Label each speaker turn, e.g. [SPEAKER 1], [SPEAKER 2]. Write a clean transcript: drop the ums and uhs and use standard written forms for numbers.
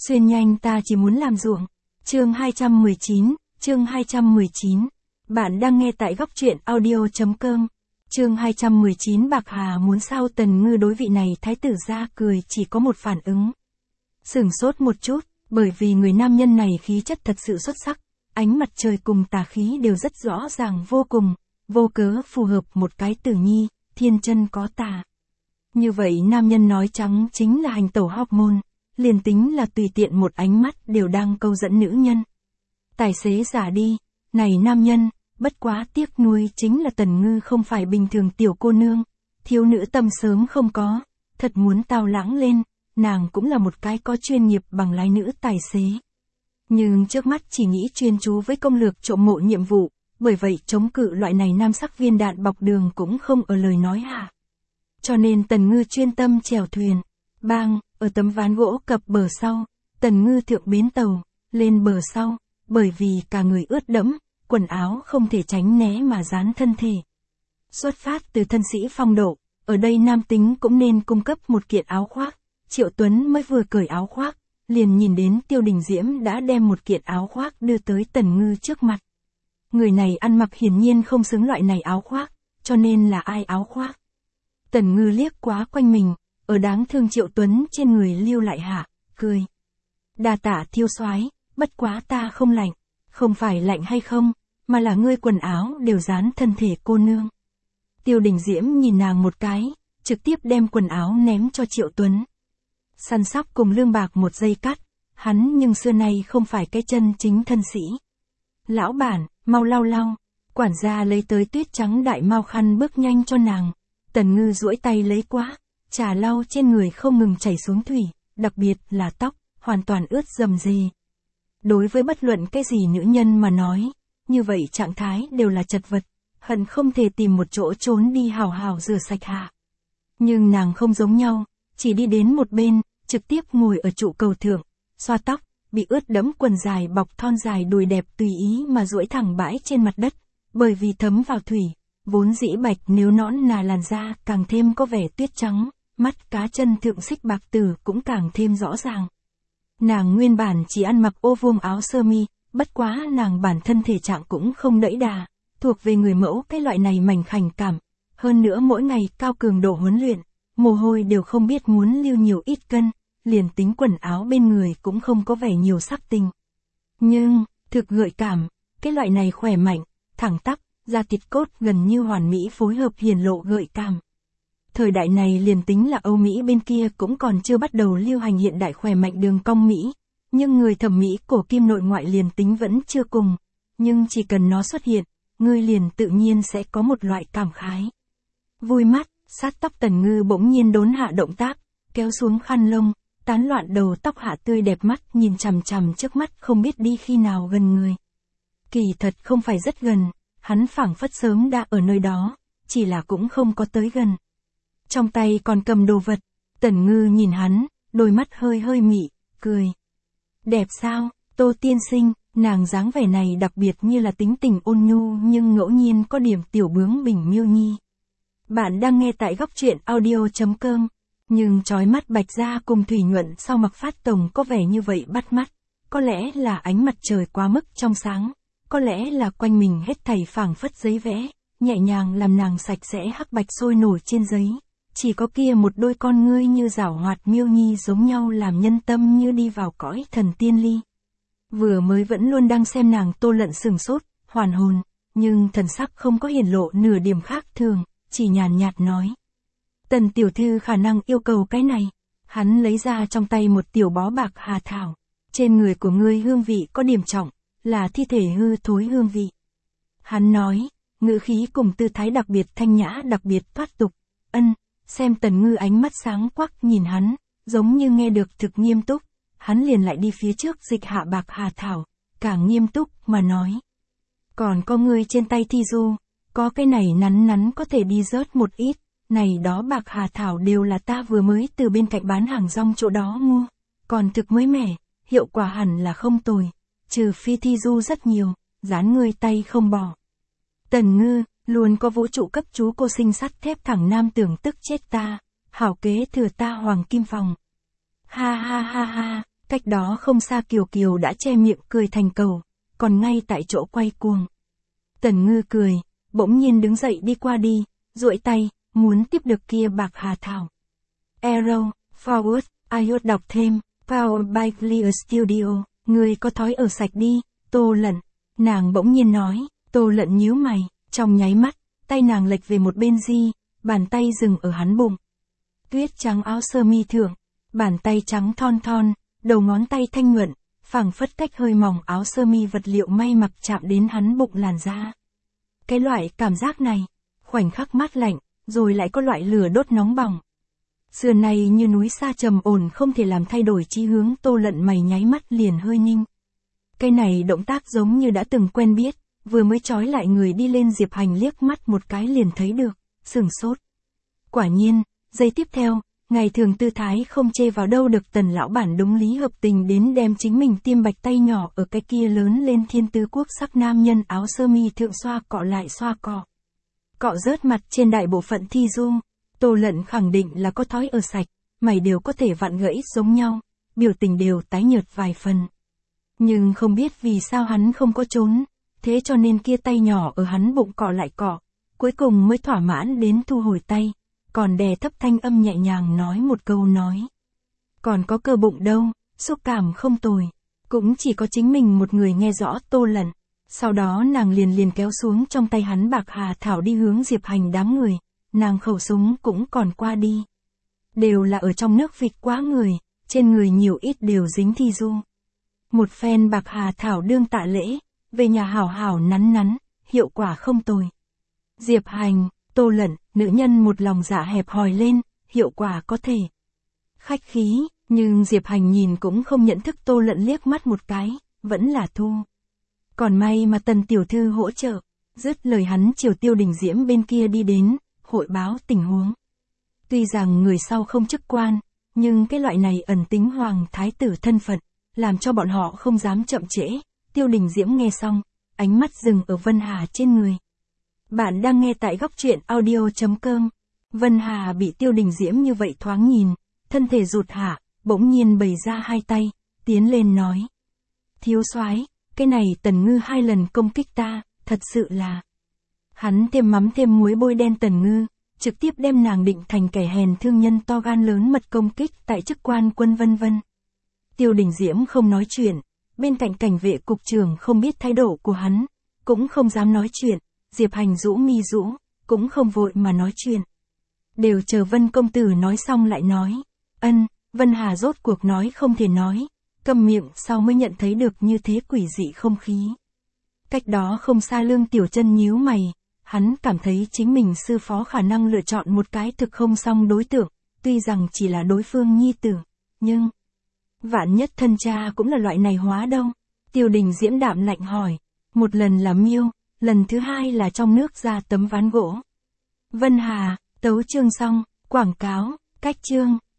[SPEAKER 1] Xuyên nhanh ta chỉ muốn làm ruộng. Chương 219, chương 219. Bạn đang nghe tại góc truyện audio.com. Chương 219 Bạc Hà muốn sao Tần Ngư đối vị này thái tử ra cười chỉ có một phản ứng. Sửng sốt một chút, bởi vì người nam nhân này khí chất thật sự xuất sắc, ánh mặt trời cùng tà khí đều rất rõ ràng vô cùng, vô cớ phù hợp một cái tử nhi, thiên chân có tà. Như vậy nam nhân nói trắng chính là hành tẩu hormone, liền tính là tùy tiện một ánh mắt đều đang câu dẫn nữ nhân. Tài xế giả đi, này nam nhân, bất quá tiếc nuối chính là Tần Ngư không phải bình thường tiểu cô nương, thiếu nữ tâm sớm không có, thật muốn tao lãng lên, nàng cũng là một cái có chuyên nghiệp bằng lái nữ tài xế. Nhưng trước mắt chỉ nghĩ chuyên chú với công lược trộm mộ nhiệm vụ, bởi vậy chống cự loại này nam sắc viên đạn bọc đường cũng không ở lời nói hạ. Cho nên Tần Ngư chuyên tâm chèo thuyền, bang, ở tấm ván gỗ cập bờ sau, Tần Ngư thượng bến tàu, lên bờ sau, bởi vì cả người ướt đẫm, quần áo không thể tránh né mà dán thân thể. Xuất phát từ thân sĩ phong độ, ở đây nam tính cũng nên cung cấp một kiện áo khoác, Triệu Tuấn mới vừa cởi áo khoác, liền nhìn đến Tiêu Đình Diễm đã đem một kiện áo khoác đưa tới Tần Ngư trước mặt. Người này ăn mặc hiển nhiên không xứng loại này áo khoác, cho nên là ai áo khoác. Tần Ngư liếc quá quanh mình, ở đáng thương Triệu Tuấn trên người lưu lại hạ, cười. Đa tạ Thiêu soái, bất quá ta không lạnh, không phải lạnh hay không, mà là ngươi quần áo đều dán thân thể cô nương. Tiêu Đình Diễm nhìn nàng một cái, trực tiếp đem quần áo ném cho Triệu Tuấn. Săn sóc cùng lương bạc một giây cắt, hắn nhưng xưa nay không phải cái chân chính thân sĩ. Lão bản, mau lau lau, quản gia lấy tới tuyết trắng đại mao khăn bước nhanh cho nàng. Tần Ngư duỗi tay lấy quá, trà lau trên người không ngừng chảy xuống thủy, đặc biệt là tóc, hoàn toàn ướt rầm rề. Đối với bất luận cái gì nữ nhân mà nói, như vậy trạng thái đều là chật vật, hận không thể tìm một chỗ trốn đi hào hào rửa sạch hạ. Nhưng nàng không giống nhau, chỉ đi đến một bên, trực tiếp ngồi ở trụ cầu thượng, xoa tóc, bị ướt đẫm quần dài bọc thon dài đùi đẹp tùy ý mà duỗi thẳng bãi trên mặt đất, bởi vì thấm vào thủy, vốn dĩ bạch nếu nõn nà làn da càng thêm có vẻ tuyết trắng, mắt cá chân thượng xích bạc tử cũng càng thêm rõ ràng. Nàng nguyên bản chỉ ăn mặc ô vuông áo sơ mi, bất quá nàng bản thân thể trạng cũng không đẫy đà, thuộc về người mẫu cái loại này mảnh khảnh cảm, hơn nữa mỗi ngày cao cường độ huấn luyện, mồ hôi đều không biết muốn lưu nhiều ít cân, liền tính quần áo bên người cũng không có vẻ nhiều sắc tình. Nhưng, thực gợi cảm, cái loại này khỏe mạnh, thẳng tắp, da thịt cốt gần như hoàn mỹ phối hợp hiển lộ gợi cảm. Thời đại này liền tính là Âu Mỹ bên kia cũng còn chưa bắt đầu lưu hành hiện đại khỏe mạnh đường cong Mỹ, nhưng người thẩm mỹ cổ kim nội ngoại liền tính vẫn chưa cùng, nhưng chỉ cần nó xuất hiện, ngươi liền tự nhiên sẽ có một loại cảm khái. Vui mắt, sát tóc Tần Ngư bỗng nhiên đốn hạ động tác, kéo xuống khăn lông, tán loạn đầu tóc hạ tươi đẹp mắt nhìn chằm chằm trước mắt không biết đi khi nào gần người. Kỳ thật không phải rất gần, hắn phảng phất sớm đã ở nơi đó, chỉ là cũng không có tới gần. Trong tay còn cầm đồ vật, Tần Ngư nhìn hắn, đôi mắt hơi hơi mị, cười. Đẹp sao, Tô tiên sinh, nàng dáng vẻ này đặc biệt như là tính tình ôn nhu nhưng ngẫu nhiên có điểm tiểu bướng bỉnh miêu nhi. Bạn đang nghe tại góc truyện audio.com, nhưng trói mắt bạch da cùng thủy nhuận sau mặc phát tổng có vẻ như vậy bắt mắt, có lẽ là ánh mặt trời quá mức trong sáng, có lẽ là quanh mình hết thảy phảng phất giấy vẽ, nhẹ nhàng làm nàng sạch sẽ hắc bạch sôi nổi trên giấy. Chỉ có kia một đôi con ngươi như giảo hoạt miêu nhi giống nhau làm nhân tâm như đi vào cõi thần tiên ly. Vừa mới vẫn luôn đang xem nàng Tô Lận sừng sốt, hoàn hồn, nhưng thần sắc không có hiển lộ nửa điểm khác thường, chỉ nhàn nhạt nói. Tần tiểu thư khả năng yêu cầu cái này. Hắn lấy ra trong tay một tiểu bó bạc hà thảo. Trên người của ngươi hương vị có điểm trọng, là thi thể hư thối hương vị. Hắn nói, ngữ khí cùng tư thái đặc biệt thanh nhã đặc biệt thoát tục. Xem Tần Ngư ánh mắt sáng quắc nhìn hắn, giống như nghe được thực nghiêm túc, hắn liền lại đi phía trước dịch hạ bạc hà thảo, càng nghiêm túc mà nói. Còn có ngươi trên tay thi du, có cái này nắn nắn có thể đi rớt một ít, này đó bạc hà thảo đều là ta vừa mới từ bên cạnh bán hàng rong chỗ đó mua, còn thực mới mẻ, hiệu quả hẳn là không tồi, trừ phi thi du rất nhiều, dán ngươi tay không bỏ. Tần Ngư, luôn có vũ trụ cấp chú cô sinh sắt thép thẳng nam tưởng tức chết ta, hảo kế thừa ta hoàng kim phòng. Ha ha ha ha, Cách đó không xa Kiều Kiều đã che miệng cười thành cầu, còn ngay tại chỗ quay cuồng. Tần Ngư cười, bỗng nhiên đứng dậy đi qua đi, duỗi tay, muốn tiếp được kia bạc hà thảo. Arrow, forward, iOS đọc thêm, Power by Clear Studio, người có thói ở sạch đi, Tô Lận. Nàng bỗng nhiên nói, Tô Lận nhíu mày, trong nháy mắt, tay nàng lệch về một bên bàn tay dừng ở hắn bụng. Tuyết trắng áo sơ mi thượng, bàn tay trắng thon thon, đầu ngón tay thanh nhuận, phảng phất cách hơi mỏng áo sơ mi vật liệu may mặc chạm đến hắn bụng làn da. Cái loại cảm giác này, khoảnh khắc mát lạnh, rồi lại có loại lửa đốt nóng bỏng. Sườn này như núi xa trầm ổn không thể làm thay đổi chí hướng. Tô Lận mày nháy mắt liền hơi ninh. Cái này động tác giống như đã từng quen biết, vừa mới trói lại người đi lên Diệp Hành liếc mắt một cái liền thấy được, sửng sốt. Quả nhiên, giây tiếp theo, ngày thường tư thái không chê vào đâu được Tần lão bản đúng lý hợp tình đến đem chính mình tiêm bạch tay nhỏ ở cái kia lớn lên thiên tứ quốc sắc nam nhân áo sơ mi thượng xoa cọ lại xoa cọ. Cọ rớt mặt trên đại bộ phận thi du. Tô Lận khẳng định là có thói ở sạch, mày đều có thể vặn gãy giống nhau, biểu tình đều tái nhợt vài phần. Nhưng không biết vì sao hắn không có trốn, thế cho nên kia tay nhỏ ở hắn bụng cọ lại cọ, cuối cùng mới thỏa mãn đến thu hồi tay, còn đè thấp thanh âm nhẹ nhàng nói một câu nói. Còn có cơ bụng đâu, xúc cảm không tồi, cũng chỉ có chính mình một người nghe rõ. Tô Lận. Sau đó nàng liền kéo xuống trong tay hắn bạc hà thảo đi hướng Diệp Hành đám người, nàng khẩu súng cũng còn qua đi. Đều là ở trong nước vịt quá người, trên người nhiều ít đều dính thi du. Một phen bạc hà thảo đương tạ lễ, về nhà hảo hảo nắn nắn, hiệu quả không tồi. Diệp Hành, Tô Lận, nữ nhân một lòng dạ hẹp hòi lên, hiệu quả có thể. Khách khí, nhưng Diệp Hành nhìn cũng không nhận thức Tô Lận liếc mắt một cái, vẫn là thu. Còn may mà Tần tiểu thư hỗ trợ, dứt lời hắn chiều Tiêu Đình Diễm bên kia đi đến, hội báo tình huống. Tuy rằng người sau không chức quan, nhưng cái loại này ẩn tính hoàng thái tử thân phận, làm cho bọn họ không dám chậm trễ. Tiêu Đình Diễm nghe xong, ánh mắt dừng ở Vân Hà trên người. Bạn đang nghe tại góc truyện audio.com. Vân Hà bị Tiêu Đình Diễm như vậy thoáng nhìn, thân thể rụt hạ, bỗng nhiên bày ra hai tay, tiến lên nói. Thiếu soái, cái này Tần Ngư 2 lần công kích ta, thật sự là. Hắn thêm mắm thêm muối bôi đen Tần Ngư, trực tiếp đem nàng định thành kẻ hèn thương nhân to gan lớn mật công kích tại chức quan quân vân vân. Tiêu Đình Diễm không nói chuyện, bên cạnh cảnh vệ cục trưởng không biết thái độ của hắn, cũng không dám nói chuyện, Diệp Hành rũ mi rũ, cũng không vội mà nói chuyện. Đều chờ Vân công tử nói xong lại nói. Vân Hà rốt cuộc nói không thể nói, câm miệng sau mới nhận thấy được như thế quỷ dị không khí. Cách đó không xa Lương Tiểu Chân nhíu mày, hắn cảm thấy chính mình sư phó khả năng lựa chọn một cái thực không xong đối tượng, tuy rằng chỉ là đối phương nhi tử, nhưng vạn nhất thân cha cũng là loại này hóa đâu. Tiêu Đình Diễm đạm lạnh hỏi, một lần là miêu, lần thứ hai là trong nước ra tấm ván gỗ. Vân Hà, tấu chương xong, quảng cáo, cách chương.